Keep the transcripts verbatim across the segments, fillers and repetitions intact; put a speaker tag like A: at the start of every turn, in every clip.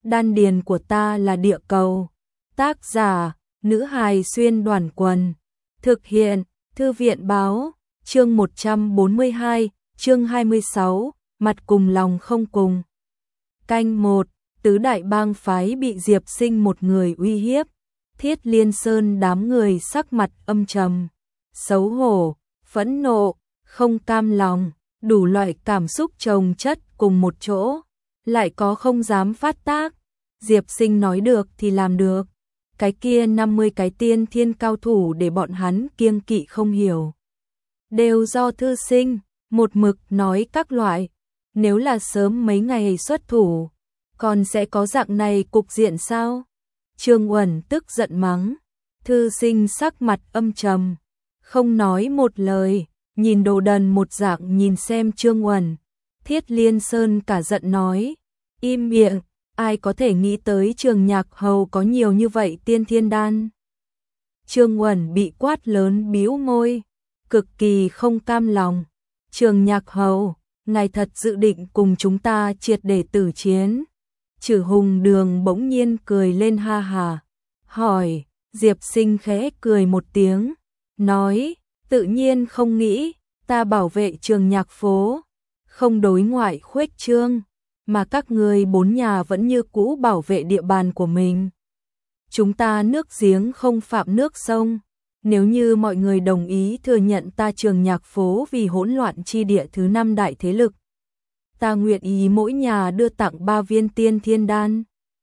A: đan điền của ta là địa cầu. Tác giả, nữ hài xuyên đoàn quần. Thực hiện, thư viện báo, chương một trăm bốn mươi hai, chương hai mươi sáu, mặt cùng lòng không cùng. Canh một, tứ đại bang phái bị Diệp Sinh một người uy hiếp. Thiết Liên Sơn đám người sắc mặt âm trầm, xấu hổ, phẫn nộ, không cam lòng, đủ loại cảm xúc chồng chất cùng một chỗ, lại có không dám phát tác. Diệp Sinh nói được thì làm được, cái kia năm mươi cái tiên thiên cao thủ để bọn hắn kiêng kỵ không hiểu. Đều do thư sinh, một mực nói các loại, nếu là sớm mấy ngày xuất thủ, còn sẽ có dạng này cục diện sao? Trương Uẩn tức giận mắng, thư sinh sắc mặt âm trầm, không nói một lời, nhìn đồ đần một dạng nhìn xem Trương Uẩn. Thiết Liên Sơn cả giận nói, im miệng, ai có thể nghĩ tới Trường Nhạc Hầu có nhiều như vậy tiên thiên đan. Trương Uẩn bị quát lớn bĩu môi, cực kỳ không cam lòng. Trường Nhạc Hầu, ngài thật dự định cùng chúng ta triệt để tử chiến? Trử Hùng Đường bỗng nhiên cười lên ha hà, hỏi. Diệp Sinh khẽ cười một tiếng, nói, tự nhiên không nghĩ, ta bảo vệ Trường Nhạc phố, không đối ngoại khuếch trương, mà các ngươi bốn nhà vẫn như cũ bảo vệ địa bàn của mình. Chúng ta nước giếng không phạm nước sông, nếu như mọi người đồng ý thừa nhận ta Trường Nhạc phố vì hỗn loạn chi địa thứ năm đại thế lực, ta nguyện ý mỗi nhà đưa tặng ba viên tiên thiên đan.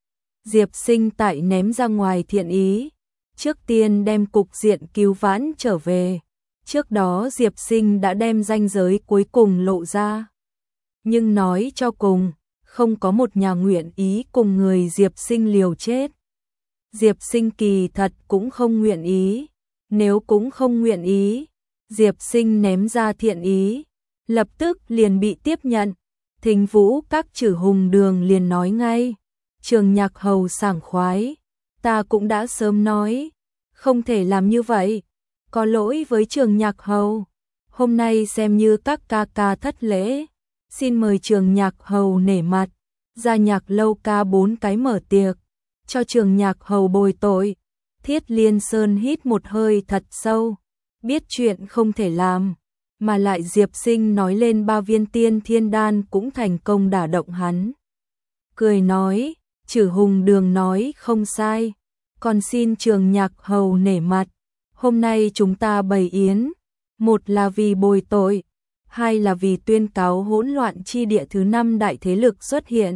A: Diệp Sinh tại ném ra ngoài thiện ý, trước tiên đem cục diện cứu vãn trở về. Trước đó Diệp Sinh đã đem ranh giới cuối cùng lộ ra. Nhưng nói cho cùng, không có một nhà nguyện ý cùng người Diệp Sinh liều chết. Diệp Sinh kỳ thật cũng không nguyện ý. Nếu cũng không nguyện ý, Diệp Sinh ném ra thiện ý, lập tức liền bị tiếp nhận. Thính Vũ các Trử Hùng Đường liền nói ngay, Trường Nhạc Hầu sảng khoái, ta cũng đã sớm nói, không thể làm như vậy, có lỗi với Trường Nhạc Hầu, hôm nay xem như các ca ca thất lễ, xin mời Trường Nhạc Hầu nể mặt, ra Nhạc lâu ca bốn cái mở tiệc, cho Trường Nhạc Hầu bồi tội. Thiết Liên Sơn hít một hơi thật sâu, biết chuyện không thể làm, mà lại Diệp Sinh nói lên ba viên tiên thiên đan cũng thành công đả động hắn. Cười nói, Trử Hùng Đường nói không sai, còn xin Trường Nhạc Hầu nể mặt, hôm nay chúng ta bày yến, một là vì bồi tội, hai là vì tuyên cáo hỗn loạn chi địa thứ năm đại thế lực xuất hiện.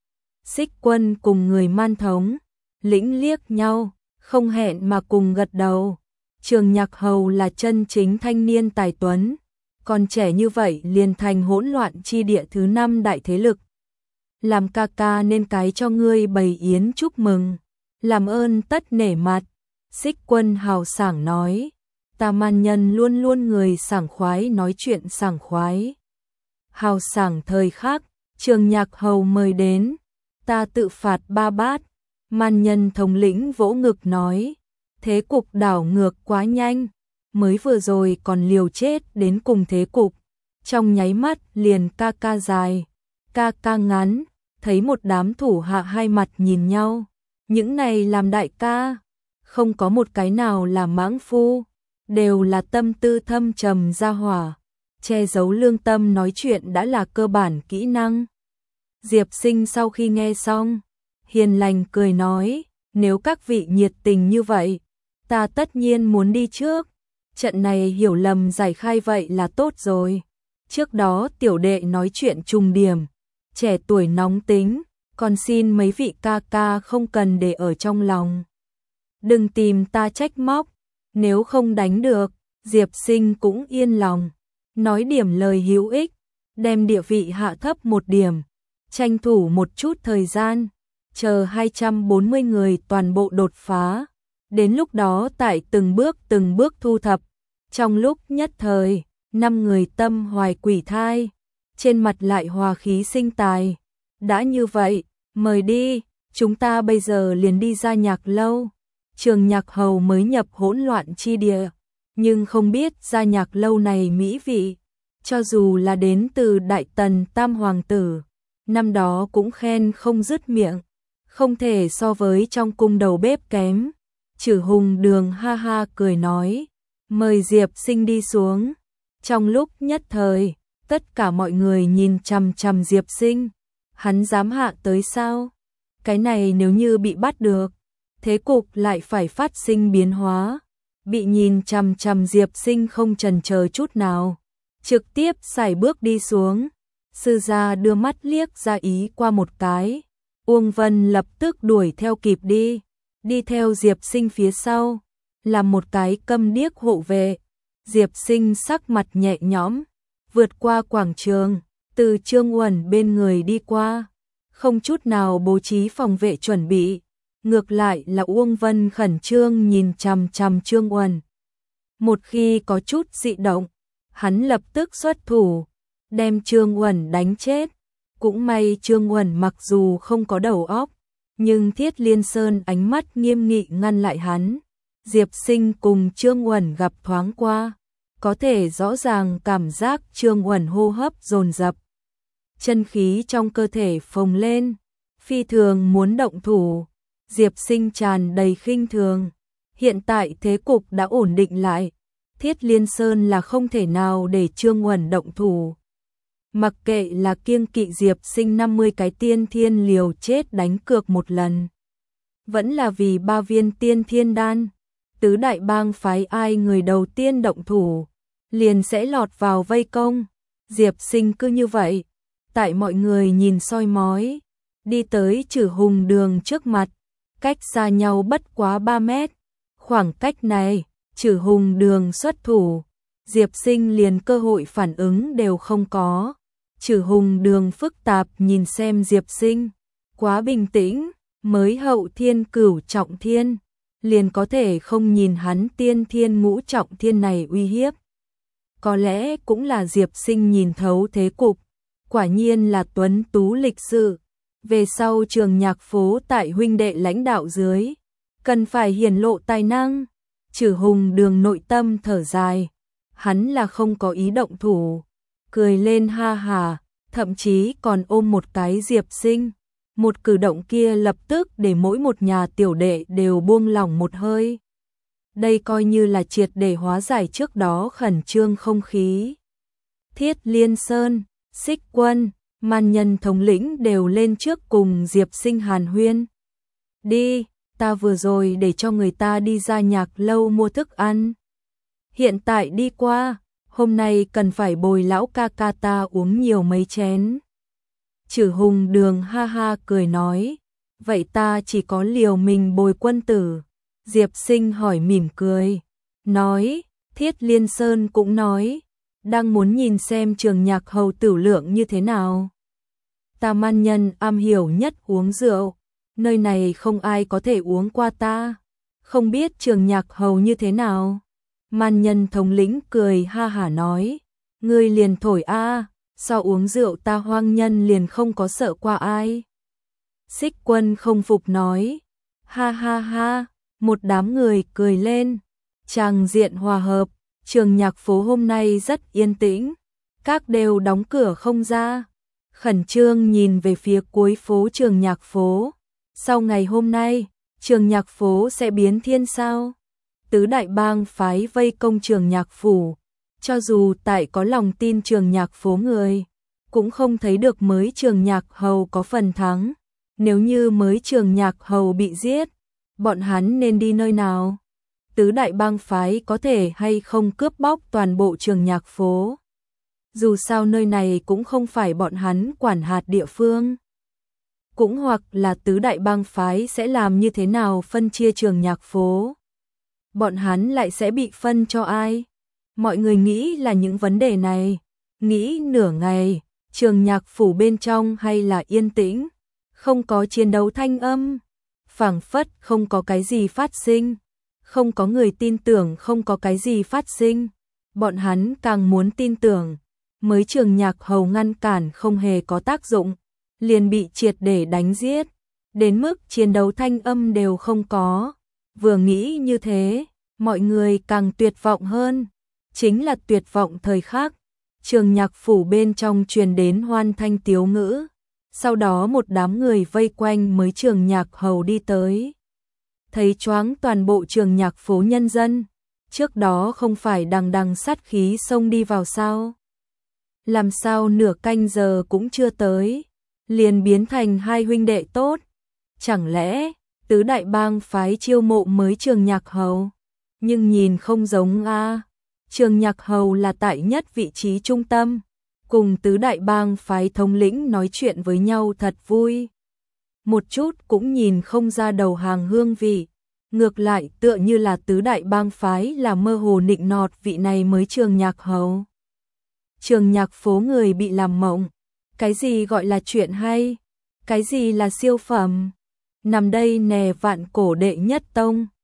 A: Xích Quân cùng người Man Thống, lĩnh liếc nhau, không hẹn mà cùng gật đầu. Trường Nhạc Hầu là chân chính thanh niên tài tuấn, còn trẻ như vậy liền thành hỗn loạn chi địa thứ năm đại thế lực. Làm ca ca nên cái cho ngươi bày yến chúc mừng, làm ơn tất nể mặt. Xích Quân hào sảng nói, ta Man nhân luôn luôn người sảng khoái nói chuyện sảng khoái. Hào sảng thời khắc, Trường Nhạc Hầu mời đến, ta tự phạt ba bát. Man nhân thống lĩnh vỗ ngực nói, thế cục đảo ngược quá nhanh, mới vừa rồi còn liều chết đến cùng thế cục, trong nháy mắt liền ca ca dài, ca ca ngắn, thấy một đám thủ hạ hai mặt nhìn nhau, những này làm đại ca, không có một cái nào là mãng phu, đều là tâm tư thâm trầm ra hỏa, che giấu lương tâm nói chuyện đã là cơ bản kỹ năng. Diệp Sinh sau khi nghe xong, hiền lành cười nói, nếu các vị nhiệt tình như vậy, ta tất nhiên muốn đi trước, trận này hiểu lầm giải khai vậy là tốt rồi. Trước đó tiểu đệ nói chuyện trùng điểm, trẻ tuổi nóng tính, còn xin mấy vị ca ca không cần để ở trong lòng. Đừng tìm ta trách móc, nếu không đánh được, Diệp Sinh cũng yên lòng, nói điểm lời hữu ích, đem địa vị hạ thấp một điểm, tranh thủ một chút thời gian, chờ hai trăm bốn mươi người toàn bộ đột phá, đến lúc đó tại từng bước từng bước thu thập, trong lúc nhất thời, năm người tâm hoài quỷ thai, trên mặt lại hòa khí sinh tài. Đã như vậy, mời đi, chúng ta bây giờ liền đi ra Nhạc lâu. Trường Nhạc Hầu mới nhập hỗn loạn chi địa, nhưng không biết ra Nhạc lâu này mỹ vị, cho dù là đến từ Đại Tần Tam Hoàng tử, năm đó cũng khen không dứt miệng. không thể so với trong cung đầu bếp kém. Chử Hùng Đường ha ha cười nói, mời Diệp Sinh đi xuống. Trong lúc nhất thời, tất cả mọi người nhìn chằm chằm Diệp Sinh. Hắn dám hạ tới sao? Cái này nếu như bị bắt được, thế cục lại phải phát sinh biến hóa. Bị nhìn chằm chằm Diệp Sinh không chần chờ chút nào, trực tiếp sải bước đi xuống. Sư gia đưa mắt liếc ra ý qua một cái, Uông Vân lập tức đuổi theo kịp đi, đi theo Diệp Sinh phía sau, làm một cái câm điếc hộ vệ. Diệp Sinh sắc mặt nhẹ nhõm, vượt qua quảng trường, từ Trương Uẩn bên người đi qua, không chút nào bố trí phòng vệ chuẩn bị. Ngược lại là Uông Vân khẩn trương nhìn chằm chằm Trương Uẩn. Một khi có chút dị động, hắn lập tức xuất thủ, đem Trương Uẩn đánh chết. Cũng may Trương Uẩn mặc dù không có đầu óc, nhưng Thiết Liên Sơn ánh mắt nghiêm nghị ngăn lại hắn. Diệp Sinh cùng Trương Uẩn gặp thoáng qua, có thể rõ ràng cảm giác Trương Uẩn hô hấp dồn dập, chân khí trong cơ thể phồng lên, phi thường muốn động thủ. Diệp Sinh tràn đầy khinh thường, hiện tại thế cục đã ổn định lại, Thiết Liên Sơn là không thể nào để Trương Uẩn động thủ. Mặc kệ là kiêng kỵ Diệp Sinh năm mươi cái tiên thiên liều chết đánh cược một lần, vẫn là vì ba viên tiên thiên đan, tứ đại bang phái ai người đầu tiên động thủ, liền sẽ lọt vào vây công. Diệp Sinh cứ như vậy, tại mọi người nhìn soi mói, đi tới Chử Hùng Đường trước mặt, cách xa nhau bất quá ba mét. Khoảng cách này, Chử Hùng Đường xuất thủ, Diệp Sinh liền cơ hội phản ứng đều không có. Chử Hùng Đường phức tạp nhìn xem Diệp Sinh, quá bình tĩnh, mới hậu thiên cửu trọng thiên, liền có thể không nhìn hắn tiên thiên ngũ trọng thiên này uy hiếp. Có lẽ cũng là Diệp Sinh nhìn thấu thế cục, quả nhiên là tuấn tú lịch sự. Về sau Trường Nhạc Phố tại huynh đệ lãnh đạo dưới, cần phải hiển lộ tài năng. Chử Hùng Đường nội tâm thở dài, hắn là không có ý động thủ, cười lên ha hà, thậm chí còn ôm một cái Diệp Sinh. Một cử động kia lập tức để mỗi một nhà tiểu đệ đều buông lỏng một hơi. Đây coi như là triệt để hóa giải trước đó khẩn trương không khí. Thiết Liên Sơn, Xích Quân, Man Nhân thống lĩnh đều lên trước cùng Diệp Sinh hàn huyên. Đi, ta vừa rồi để cho người ta đi ra nhạc lâu mua thức ăn. Hiện tại đi qua, hôm nay cần phải bồi lão ca ca ta uống nhiều mấy chén. Chử Hùng Đường ha ha cười nói, vậy ta chỉ có liều mình bồi quân tử. Diệp Sinh hỏi mỉm cười, nói, Thiết Liên Sơn cũng nói, đang muốn nhìn xem Trường Nhạc Hầu tử lượng như thế nào. Ta Man Nhân am hiểu nhất uống rượu, nơi này không ai có thể uống qua ta, không biết Trường Nhạc Hầu như thế nào. Man Nhân thống lĩnh cười ha hả nói, ngươi liền thổi a, so uống rượu ta Hoang Nhân liền không có sợ qua ai. Xích Quân không phục nói, ha ha ha, một đám người cười lên, tràng diện hòa hợp. Trường Nhạc Phố hôm nay rất yên tĩnh, các đều đóng cửa không ra, khẩn trương nhìn về phía cuối phố Trường Nhạc Phố. Sau ngày hôm nay, Trường Nhạc Phố sẽ biến thiên sao? Tứ đại bang phái vây công Trường Nhạc Phủ, cho dù tại có lòng tin Trường Nhạc Phố người, cũng không thấy được mới Trường Nhạc Hầu có phần thắng. Nếu như mới Trường Nhạc Hầu bị giết, bọn hắn nên đi nơi nào? Tứ đại bang phái có thể hay không cướp bóc toàn bộ Trường Nhạc Phố? Dù sao nơi này cũng không phải bọn hắn quản hạt địa phương. Cũng hoặc là tứ đại bang phái sẽ làm như thế nào phân chia Trường Nhạc Phố? Bọn hắn lại sẽ bị phân cho ai? Mọi người nghĩ là những vấn đề này, nghĩ nửa ngày, Trường Nhạc Phủ bên trong hay là yên tĩnh, không có chiến đấu thanh âm, phảng phất không có cái gì phát sinh. Không có người tin tưởng không có cái gì phát sinh, bọn hắn càng muốn tin tưởng, mới Trường Nhạc Hầu ngăn cản không hề có tác dụng, liền bị triệt để đánh giết, đến mức chiến đấu thanh âm đều không có. Vừa nghĩ như thế, mọi người càng tuyệt vọng hơn, chính là tuyệt vọng thời khắc. Trường Nhạc Phủ bên trong truyền đến hoan thanh tiếu ngữ, Sau đó một đám người vây quanh mới Trường Nhạc Hầu đi tới. Thấy choáng toàn bộ Trường Nhạc phố nhân dân, trước đó không phải đằng đằng sát khí xông đi vào sao? Làm sao nửa canh giờ cũng chưa tới, liền biến thành hai huynh đệ tốt? Chẳng lẽ tứ đại bang phái chiêu mộ mới Trường Nhạc Hầu? Nhưng nhìn không giống a. Trường Nhạc Hầu là tại nhất vị trí trung tâm, cùng tứ đại bang phái thống lĩnh nói chuyện với nhau thật vui. Một chút cũng nhìn không ra đầu hàng hương vị, ngược lại tựa như là tứ đại bang phái là mơ hồ nịnh nọt vị này mới Trường Nhạc Hầu. Trường Nhạc phố người bị làm mộng, cái gì gọi là chuyện hay, cái gì là siêu phẩm, nằm đây nè vạn cổ đệ nhất tông.